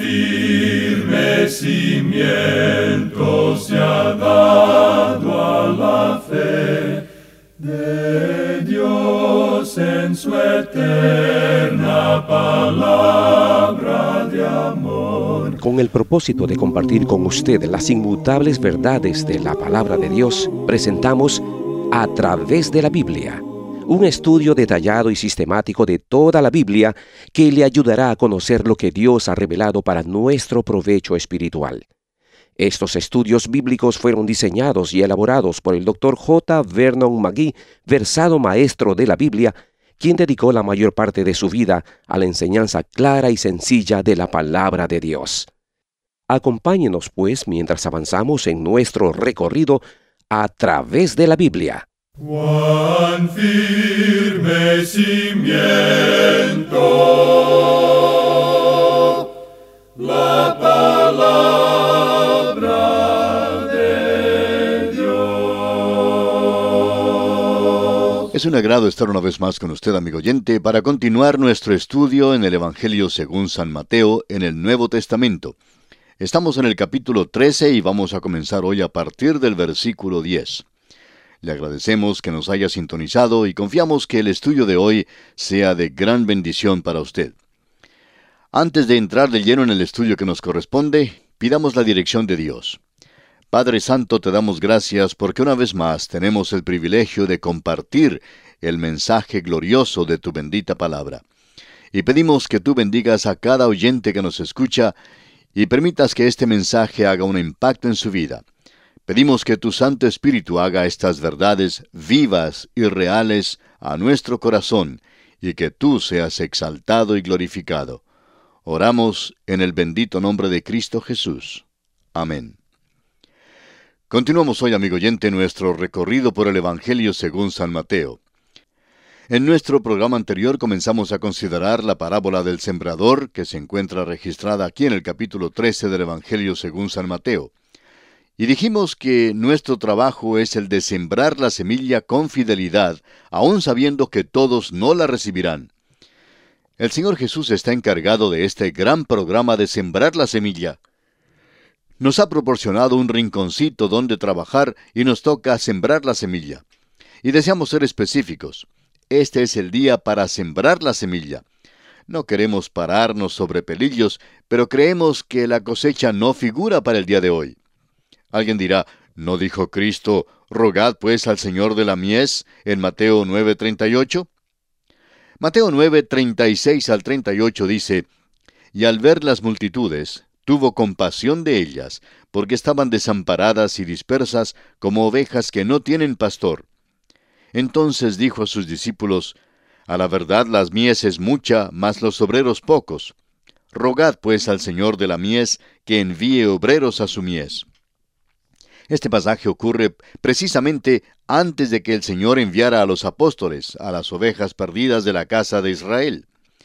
firme cimiento se ha dado a la fe de Dios en su eterna palabra de amor. Con el propósito de compartir con usted las inmutables verdades de la palabra de Dios, presentamos A Través de la Biblia, un estudio detallado y sistemático de toda la Biblia que le ayudará a conocer lo que Dios ha revelado para nuestro provecho espiritual. Estos estudios bíblicos fueron diseñados y elaborados por el Dr. J. Vernon McGee, versado maestro de la Biblia, quien dedicó la mayor parte de su vida a la enseñanza clara y sencilla de la palabra de Dios. Acompáñenos, pues, mientras avanzamos en nuestro recorrido a través de la Biblia. Cuán firme cimiento la palabra de Dios. Es un agrado estar una vez más con usted, amigo oyente, para continuar nuestro estudio en el Evangelio según San Mateo en el Nuevo Testamento. Estamos en el capítulo 13 y vamos a comenzar hoy a partir del versículo 10. Le agradecemos que nos haya sintonizado y confiamos que el estudio de hoy sea de gran bendición para usted. Antes de entrar de lleno en el estudio que nos corresponde, pidamos la dirección de Dios. Padre Santo, te damos gracias porque una vez más tenemos el privilegio de compartir el mensaje glorioso de tu bendita palabra. Y pedimos que tú bendigas a cada oyente que nos escucha y permitas que este mensaje haga un impacto en su vida. Pedimos que tu Santo Espíritu haga estas verdades vivas y reales a nuestro corazón y que tú seas exaltado y glorificado. Oramos en el bendito nombre de Cristo Jesús. Amén. Continuamos hoy, amigo oyente, nuestro recorrido por el Evangelio según San Mateo. En nuestro programa anterior comenzamos a considerar la parábola del sembrador, que se encuentra registrada aquí en el capítulo 13 del Evangelio según San Mateo. Y dijimos que nuestro trabajo es el de sembrar la semilla con fidelidad, aun sabiendo que todos no la recibirán. El Señor Jesús está encargado de este gran programa de sembrar la semilla. Nos ha proporcionado un rinconcito donde trabajar y nos toca sembrar la semilla. Y deseamos ser específicos. Este es el día para sembrar la semilla. No queremos pararnos sobre pelillos, pero creemos que la cosecha no figura para el día de hoy. Alguien dirá, ¿no dijo Cristo, rogad pues al Señor de la mies en Mateo 9:38? Mateo 9:36 al 38 dice, y al ver las multitudes, tuvo compasión de ellas, porque estaban desamparadas y dispersas como ovejas que no tienen pastor. Entonces dijo a sus discípulos, a la verdad la mies es mucha, mas los obreros pocos. Rogad pues al Señor de la mies que envíe obreros a su mies. Este pasaje ocurre precisamente antes de que el Señor enviara a los apóstoles, a las ovejas perdidas de la casa de Israel.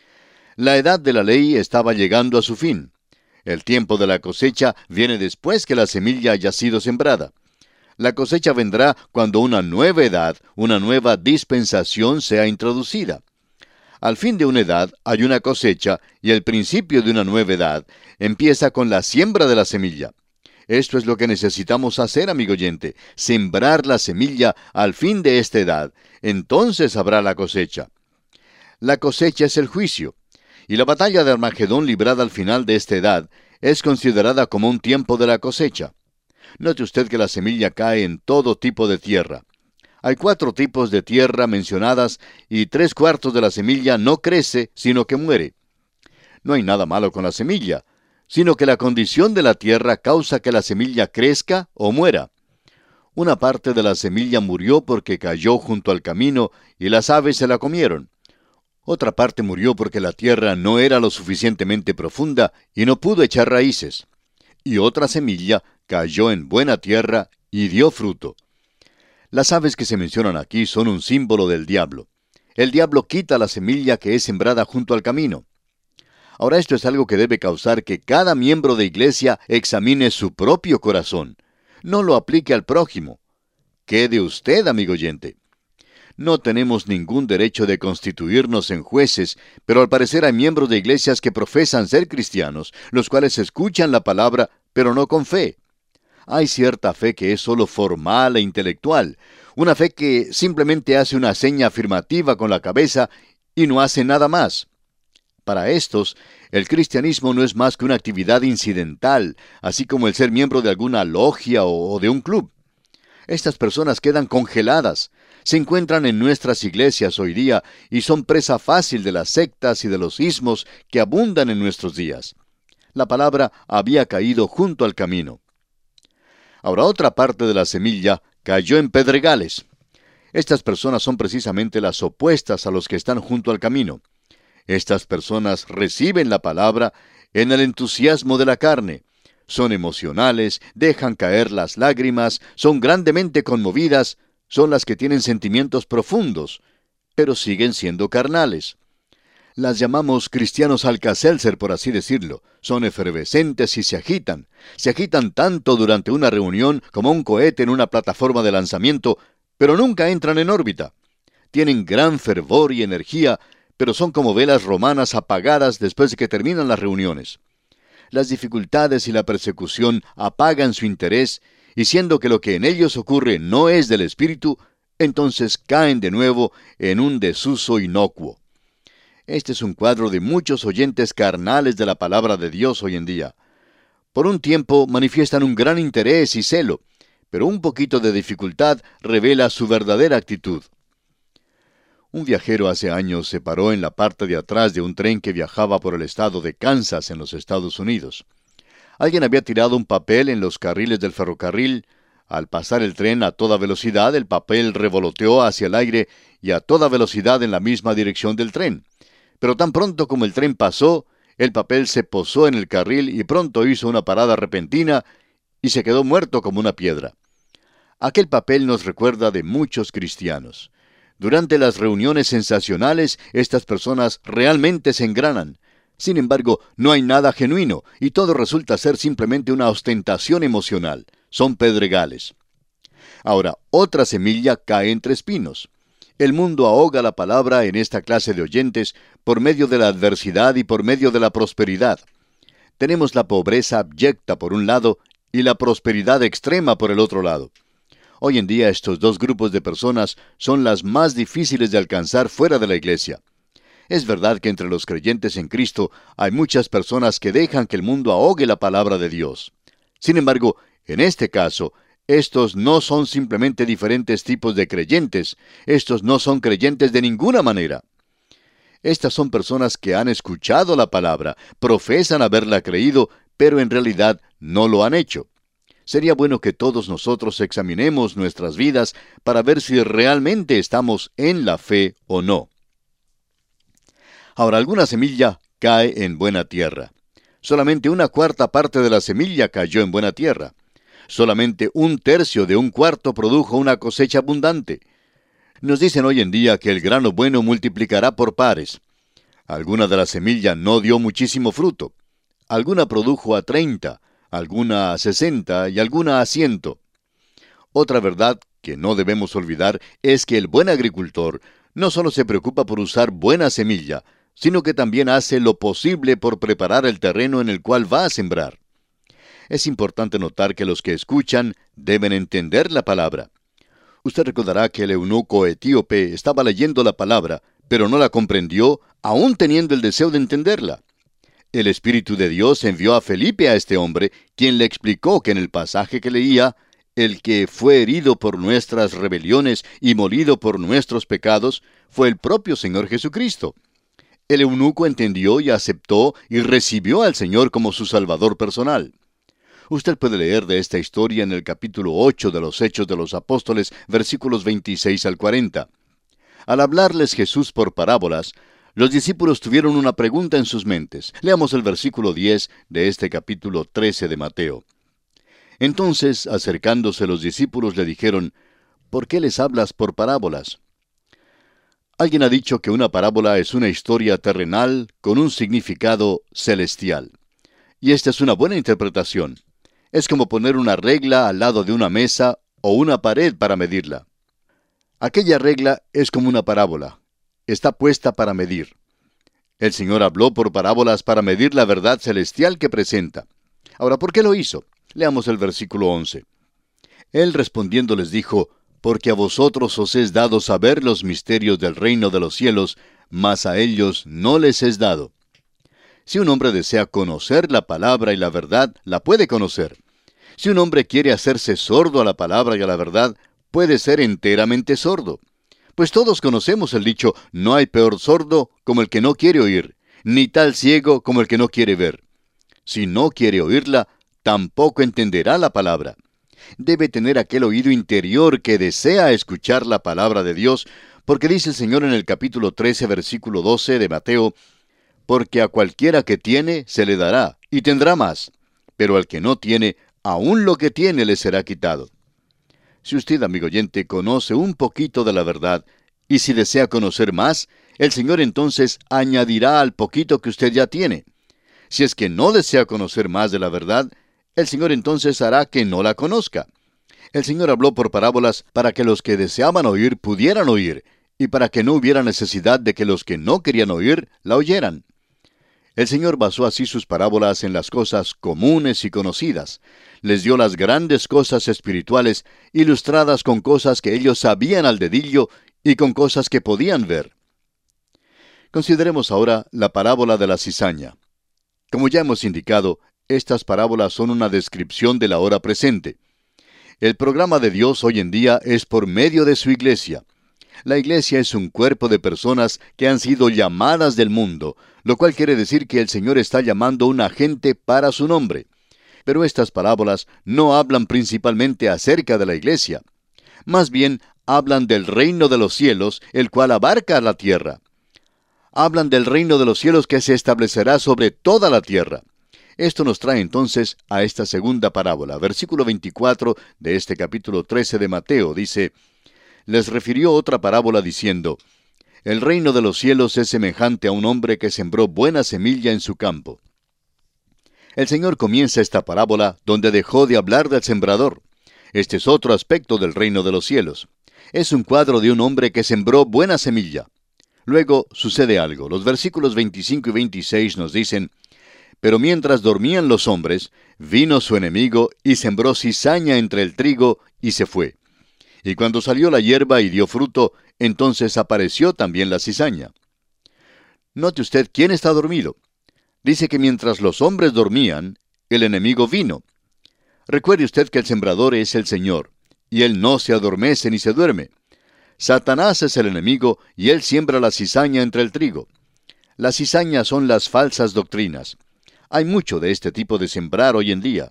La edad de la ley estaba llegando a su fin. El tiempo de la cosecha viene después que la semilla haya sido sembrada. La cosecha vendrá cuando una nueva edad, una nueva dispensación sea introducida. Al fin de una edad hay una cosecha y el principio de una nueva edad empieza con la siembra de la semilla. Esto es lo que necesitamos hacer, amigo oyente, sembrar la semilla al fin de esta edad. Entonces habrá la cosecha. La cosecha es el juicio, y la batalla de Armagedón librada al final de esta edad es considerada como un tiempo de la cosecha. Note usted que la semilla cae en todo tipo de tierra. Hay 4 tipos de tierra mencionadas y 3/4 de la semilla no crece, sino que muere. No hay nada malo con la semilla, sino que la condición de la tierra causa que la semilla crezca o muera. Una parte de la semilla murió porque cayó junto al camino y las aves se la comieron. Otra parte murió porque la tierra no era lo suficientemente profunda y no pudo echar raíces. Y otra semilla cayó en buena tierra y dio fruto. Las aves que se mencionan aquí son un símbolo del diablo. El diablo quita la semilla que es sembrada junto al camino. Ahora esto es algo que debe causar que cada miembro de iglesia examine su propio corazón. No lo aplique al prójimo. ¿Qué de usted, amigo oyente? No tenemos ningún derecho de constituirnos en jueces, pero al parecer hay miembros de iglesias que profesan ser cristianos, los cuales escuchan la palabra, pero no con fe. Hay cierta fe que es solo formal e intelectual, una fe que simplemente hace una seña afirmativa con la cabeza y no hace nada más. Para estos, el cristianismo no es más que una actividad incidental, así como el ser miembro de alguna logia o de un club. Estas personas quedan congeladas, se encuentran en nuestras iglesias hoy día y son presa fácil de las sectas y de los ismos que abundan en nuestros días. La palabra había caído junto al camino. Ahora otra parte de la semilla cayó en pedregales. Estas personas son precisamente las opuestas a los que están junto al camino. Estas personas reciben la palabra en el entusiasmo de la carne. Son emocionales, dejan caer las lágrimas, son grandemente conmovidas, son las que tienen sentimientos profundos, pero siguen siendo carnales. Las llamamos cristianos Alka-Seltzer, por así decirlo. Son efervescentes y se agitan. Se agitan tanto durante una reunión como un cohete en una plataforma de lanzamiento, pero nunca entran en órbita. Tienen gran fervor y energía, pero son como velas romanas apagadas después de que terminan las reuniones. Las dificultades y la persecución apagan su interés, y siendo que lo que en ellos ocurre no es del Espíritu, entonces caen de nuevo en un desuso inocuo. Este es un cuadro de muchos oyentes carnales de la palabra de Dios hoy en día. Por un tiempo manifiestan un gran interés y celo, pero un poquito de dificultad revela su verdadera actitud. Un viajero hace años se paró en la parte de atrás de un tren que viajaba por el estado de Kansas en los Estados Unidos. Alguien había tirado un papel en los carriles del ferrocarril. Al pasar el tren a toda velocidad, el papel revoloteó hacia el aire y a toda velocidad en la misma dirección del tren. Pero tan pronto como el tren pasó, el papel se posó en el carril y pronto hizo una parada repentina y se quedó muerto como una piedra. Aquel papel nos recuerda de muchos cristianos. Durante las reuniones sensacionales, estas personas realmente se engranan. Sin embargo, no hay nada genuino, y todo resulta ser simplemente una ostentación emocional. Son pedregales. Ahora, otra semilla cae entre espinos. El mundo ahoga la palabra en esta clase de oyentes por medio de la adversidad y por medio de la prosperidad. Tenemos la pobreza abyecta por un lado y la prosperidad extrema por el otro lado. Hoy en día estos dos grupos de personas son las más difíciles de alcanzar fuera de la iglesia. Es verdad que entre los creyentes en Cristo hay muchas personas que dejan que el mundo ahogue la palabra de Dios. Sin embargo, en este caso, estos no son simplemente diferentes tipos de creyentes. Estos no son creyentes de ninguna manera. Estas son personas que han escuchado la palabra, profesan haberla creído, pero en realidad no lo han hecho. Sería bueno que todos nosotros examinemos nuestras vidas para ver si realmente estamos en la fe o no. Ahora, alguna semilla cae en buena tierra. Solamente una cuarta parte de la semilla cayó en buena tierra. Solamente un tercio de un cuarto produjo una cosecha abundante. Nos dicen hoy en día que el grano bueno multiplicará por pares. Alguna de la semilla no dio muchísimo fruto. Alguna produjo a 30, alguna a 60 y alguna a 100. Otra verdad que no debemos olvidar es que el buen agricultor no solo se preocupa por usar buena semilla, sino que también hace lo posible por preparar el terreno en el cual va a sembrar. Es importante notar que los que escuchan deben entender la palabra. Usted recordará que el eunuco etíope estaba leyendo la palabra, pero no la comprendió, aún teniendo el deseo de entenderla. El Espíritu de Dios envió a Felipe a este hombre, quien le explicó que en el pasaje que leía, el que fue herido por nuestras rebeliones y molido por nuestros pecados, fue el propio Señor Jesucristo. El eunuco entendió y aceptó y recibió al Señor como su Salvador personal. Usted puede leer de esta historia en el capítulo 8 de los Hechos de los Apóstoles, versículos 26 al 40. Al hablarles Jesús por parábolas, los discípulos tuvieron una pregunta en sus mentes. Leamos el versículo 10 de este capítulo 13 de Mateo. Entonces, acercándose los discípulos, le dijeron, ¿por qué les hablas por parábolas? Alguien ha dicho que una parábola es una historia terrenal con un significado celestial. Y esta es una buena interpretación. Es como poner una regla al lado de una mesa o una pared para medirla. Aquella regla es como una parábola. Está puesta para medir. El Señor habló por parábolas para medir la verdad celestial que presenta. Ahora, ¿por qué lo hizo? Leamos el versículo 11. Él respondiendo les dijo, porque a vosotros os es dado saber los misterios del reino de los cielos, mas a ellos no les es dado. Si un hombre desea conocer la palabra y la verdad, la puede conocer. Si un hombre quiere hacerse sordo a la palabra y a la verdad, puede ser enteramente sordo. Pues todos conocemos el dicho, no hay peor sordo como el que no quiere oír, ni tal ciego como el que no quiere ver. Si no quiere oírla, tampoco entenderá la palabra. Debe tener aquel oído interior que desea escuchar la palabra de Dios, porque dice el Señor en el capítulo 13, versículo 12 de Mateo, porque a cualquiera que tiene se le dará, y tendrá más, pero al que no tiene, aún lo que tiene le será quitado. Si usted, amigo oyente, conoce un poquito de la verdad, y si desea conocer más, el Señor entonces añadirá al poquito que usted ya tiene. Si es que no desea conocer más de la verdad, el Señor entonces hará que no la conozca. El Señor habló por parábolas para que los que deseaban oír pudieran oír, y para que no hubiera necesidad de que los que no querían oír la oyeran. El Señor basó así sus parábolas en las cosas comunes y conocidas. Les dio las grandes cosas espirituales, ilustradas con cosas que ellos sabían al dedillo y con cosas que podían ver. Consideremos ahora la parábola de la cizaña. Como ya hemos indicado, estas parábolas son una descripción de la hora presente. El programa de Dios hoy en día es por medio de su iglesia. La iglesia es un cuerpo de personas que han sido llamadas del mundo, lo cual quiere decir que el Señor está llamando una gente para su nombre. Pero estas parábolas no hablan principalmente acerca de la iglesia. Más bien, hablan del reino de los cielos, el cual abarca la tierra. Hablan del reino de los cielos que se establecerá sobre toda la tierra. Esto nos trae entonces a esta segunda parábola. Versículo 24 de este capítulo 13 de Mateo dice, les refirió otra parábola diciendo, el reino de los cielos es semejante a un hombre que sembró buena semilla en su campo. El Señor comienza esta parábola donde dejó de hablar del sembrador. Este es otro aspecto del reino de los cielos. Es un cuadro de un hombre que sembró buena semilla. Luego sucede algo. Los versículos 25 y 26 nos dicen, pero mientras dormían los hombres, vino su enemigo y sembró cizaña entre el trigo y se fue. Y cuando salió la hierba y dio fruto, entonces apareció también la cizaña. Note usted quién está dormido. Dice que mientras los hombres dormían, el enemigo vino. Recuerde usted que el sembrador es el Señor, y Él no se adormece ni se duerme. Satanás es el enemigo, y él siembra la cizaña entre el trigo. Las cizañas son las falsas doctrinas. Hay mucho de este tipo de sembrar hoy en día.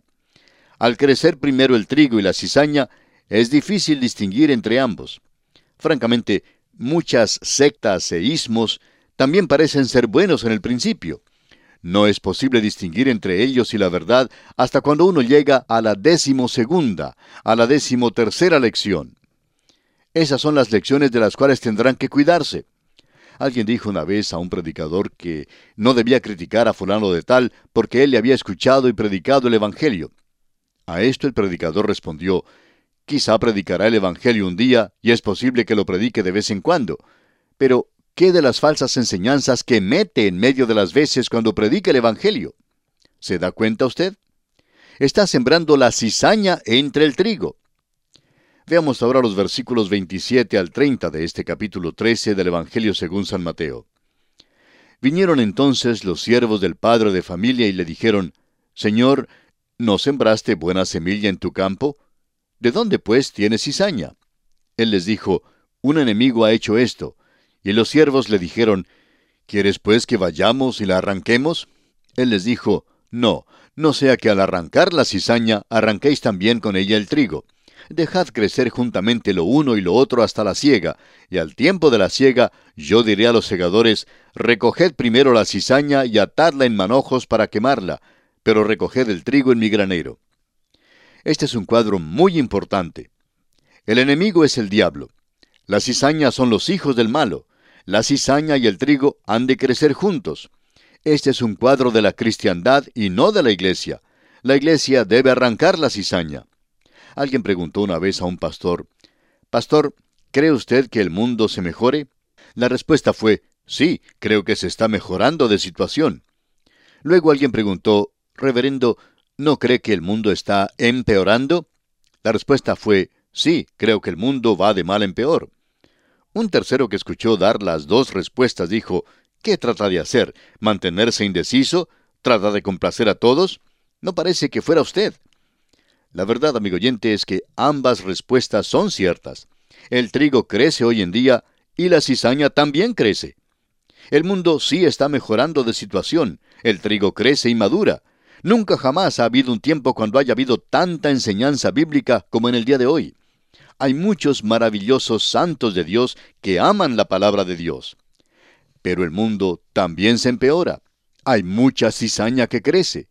Al crecer primero el trigo y la cizaña, es difícil distinguir entre ambos. Francamente, muchas sectas e ismos también parecen ser buenos en el principio. No es posible distinguir entre ellos y la verdad hasta cuando uno llega a la 12ª, a la 13ª lección. Esas son las lecciones de las cuales tendrán que cuidarse. Alguien dijo una vez a un predicador que no debía criticar a fulano de tal porque él le había escuchado y predicado el Evangelio. A esto el predicador respondió, quizá predicará el Evangelio un día y es posible que lo predique de vez en cuando, pero ¿qué de las falsas enseñanzas que mete en medio de las veces cuando predica el Evangelio? ¿Se da cuenta usted? Está sembrando la cizaña entre el trigo. Veamos ahora los versículos 27 al 30 de este capítulo 13 del Evangelio según San Mateo. Vinieron entonces los siervos del padre de familia y le dijeron, Señor, ¿no sembraste buena semilla en tu campo? ¿De dónde pues tienes cizaña? Él les dijo, un enemigo ha hecho esto. Y los siervos le dijeron, ¿quieres pues que vayamos y la arranquemos? Él les dijo, no sea que al arrancar la cizaña arranquéis también con ella el trigo. Dejad crecer juntamente lo uno y lo otro hasta la siega, y al tiempo de la siega yo diré a los segadores, recoged primero la cizaña y atadla en manojos para quemarla, pero recoged el trigo en mi granero. Este es un cuadro muy importante. El enemigo es el diablo. Las cizañas son los hijos del malo. La cizaña y el trigo han de crecer juntos. Este es un cuadro de la cristiandad y no de la iglesia. La iglesia debe arrancar la cizaña. Alguien preguntó una vez a un pastor, Pastor, ¿Cree usted que el mundo se mejore? La respuesta fue, sí, creo que se está mejorando de situación. Luego alguien preguntó, Reverendo, ¿no cree que el mundo está empeorando? La respuesta fue, sí, creo que el mundo va de mal en peor. Un tercero que escuchó dar las dos respuestas dijo, ¿qué trata de hacer? ¿Mantenerse indeciso? ¿Trata de complacer a todos? No parece que fuera usted. La verdad, amigo oyente, es que ambas respuestas son ciertas. El trigo crece hoy en día y la cizaña también crece. El mundo sí está mejorando de situación. El trigo crece y madura. Nunca jamás ha habido un tiempo cuando haya habido tanta enseñanza bíblica como en el día de hoy. Hay muchos maravillosos santos de Dios que aman la palabra de Dios. Pero el mundo también se empeora. Hay mucha cizaña que crece.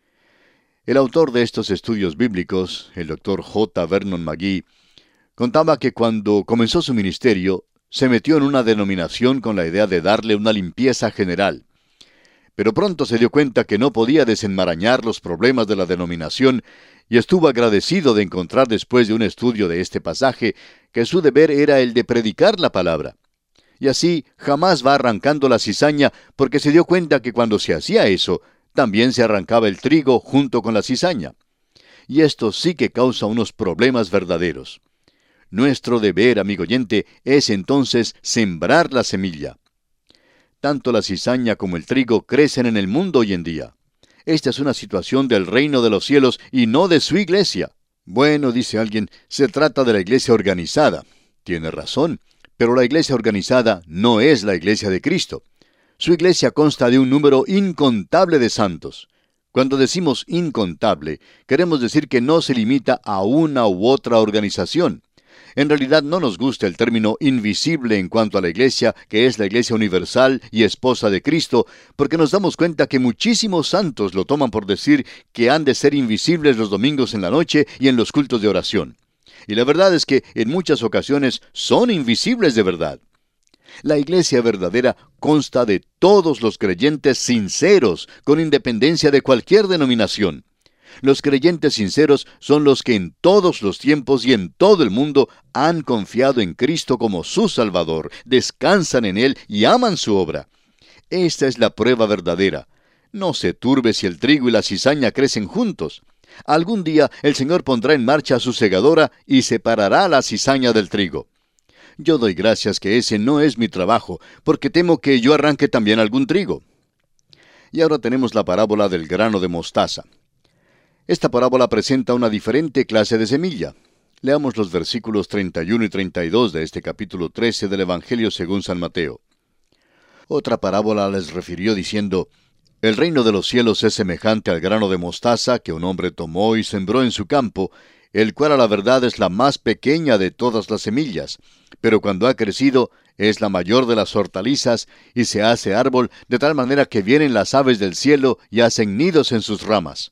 El autor de estos estudios bíblicos, el Dr. J. Vernon McGee, contaba que cuando comenzó su ministerio, se metió en una denominación con la idea de darle una limpieza general. Pero pronto se dio cuenta que no podía desenmarañar los problemas de la denominación y estuvo agradecido de encontrar después de un estudio de este pasaje que su deber era el de predicar la palabra. Y así jamás va arrancando la cizaña porque se dio cuenta que cuando se hacía eso, también se arrancaba el trigo junto con la cizaña. Y esto sí que causa unos problemas verdaderos. Nuestro deber, amigo oyente, es entonces sembrar la semilla. Tanto la cizaña como el trigo crecen en el mundo hoy en día. Esta es una situación del reino de los cielos y no de su iglesia. Bueno, dice alguien, se trata de la iglesia organizada. Tiene razón, pero la iglesia organizada no es la iglesia de Cristo. Su iglesia consta de un número incontable de santos. Cuando decimos incontable, queremos decir que no se limita a una u otra organización. En realidad no nos gusta el término invisible en cuanto a la iglesia, que es la iglesia universal y esposa de Cristo, porque nos damos cuenta que muchísimos santos lo toman por decir que han de ser invisibles los domingos en la noche y en los cultos de oración. Y la verdad es que en muchas ocasiones son invisibles de verdad. La iglesia verdadera consta de todos los creyentes sinceros, con independencia de cualquier denominación. Los creyentes sinceros son los que en todos los tiempos y en todo el mundo han confiado en Cristo como su Salvador, descansan en Él y aman su obra. Esta es la prueba verdadera. No se turbe si el trigo y la cizaña crecen juntos. Algún día el Señor pondrá en marcha su segadora y separará la cizaña del trigo. Yo doy gracias que ese no es mi trabajo, porque temo que yo arranque también algún trigo. Y ahora tenemos la parábola del grano de mostaza. Esta parábola presenta una diferente clase de semilla. Leamos los versículos 31 y 32 de este capítulo 13 del Evangelio según San Mateo. Otra parábola les refirió diciendo, El reino de los cielos es semejante al grano de mostaza que un hombre tomó y sembró en su campo, el cual a la verdad es la más pequeña de todas las semillas, pero cuando ha crecido es la mayor de las hortalizas y se hace árbol de tal manera que vienen las aves del cielo y hacen nidos en sus ramas.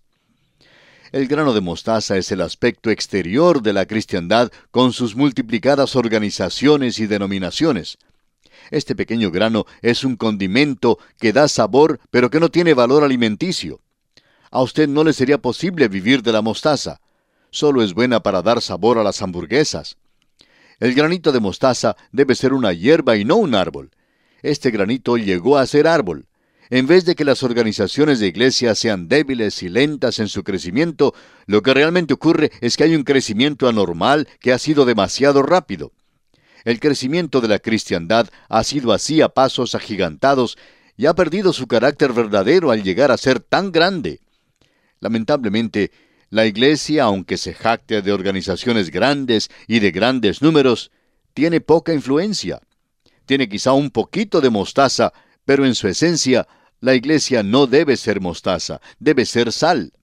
El grano de mostaza es el aspecto exterior de la cristiandad con sus multiplicadas organizaciones y denominaciones. Este pequeño grano es un condimento que da sabor, pero que no tiene valor alimenticio. A usted no le sería posible vivir de la mostaza. Solo es buena para dar sabor a las hamburguesas. El granito de mostaza debe ser una hierba y no un árbol. Este granito llegó a ser árbol. En vez de que las organizaciones de iglesia sean débiles y lentas en su crecimiento, lo que realmente ocurre es que hay un crecimiento anormal que ha sido demasiado rápido. El crecimiento de la cristiandad ha sido así a pasos agigantados y ha perdido su carácter verdadero al llegar a ser tan grande. Lamentablemente, la iglesia, aunque se jacte de organizaciones grandes y de grandes números, tiene poca influencia. Tiene quizá un poquito de mostaza, pero en su esencia, la iglesia no debe ser mostaza, debe ser sal.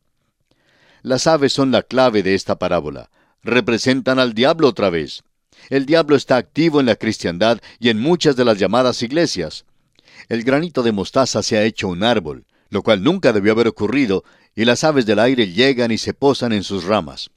Las aves son la clave de esta parábola. Representan al diablo otra vez. El diablo está activo en la cristiandad y en muchas de las llamadas iglesias. El granito de mostaza se ha hecho un árbol, lo cual nunca debió haber ocurrido, y las aves del aire llegan y se posan en sus ramas.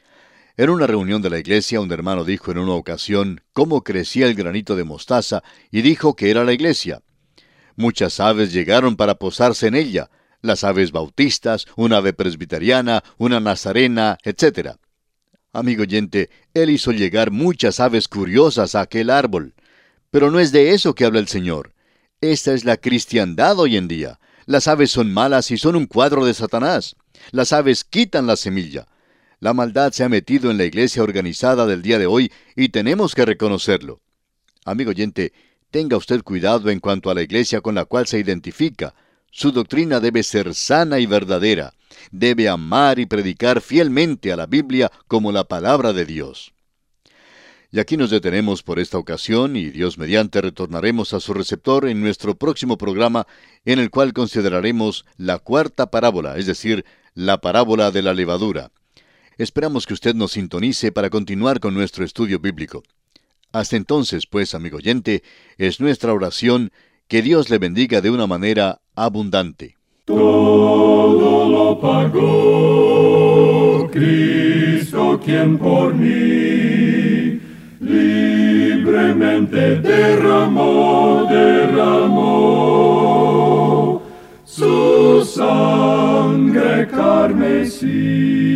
En una reunión de la iglesia, un hermano dijo en una ocasión cómo crecía el granito de mostaza y dijo que era la iglesia. Muchas aves llegaron para posarse en ella, las aves bautistas, una ave presbiteriana, una nazarena, etc. Amigo oyente, Él hizo llegar muchas aves curiosas a aquel árbol. Pero no es de eso que habla el Señor. Esta es la cristiandad hoy en día. Las aves son malas y son un cuadro de Satanás. Las aves quitan la semilla. La maldad se ha metido en la iglesia organizada del día de hoy y tenemos que reconocerlo. Amigo oyente, tenga usted cuidado en cuanto a la iglesia con la cual se identifica. Su doctrina debe ser sana y verdadera. Debe amar y predicar fielmente a la Biblia como la palabra de Dios. Y aquí nos detenemos por esta ocasión y Dios mediante retornaremos a su receptor en nuestro próximo programa en el cual consideraremos la cuarta parábola, es decir, la parábola de la levadura. Esperamos que usted nos sintonice para continuar con nuestro estudio bíblico. Hasta entonces, pues, amigo oyente, es nuestra oración que Dios le bendiga de una manera abundante. Todo lo pagó Cristo, quien por mí libremente derramó su sangre carmesí.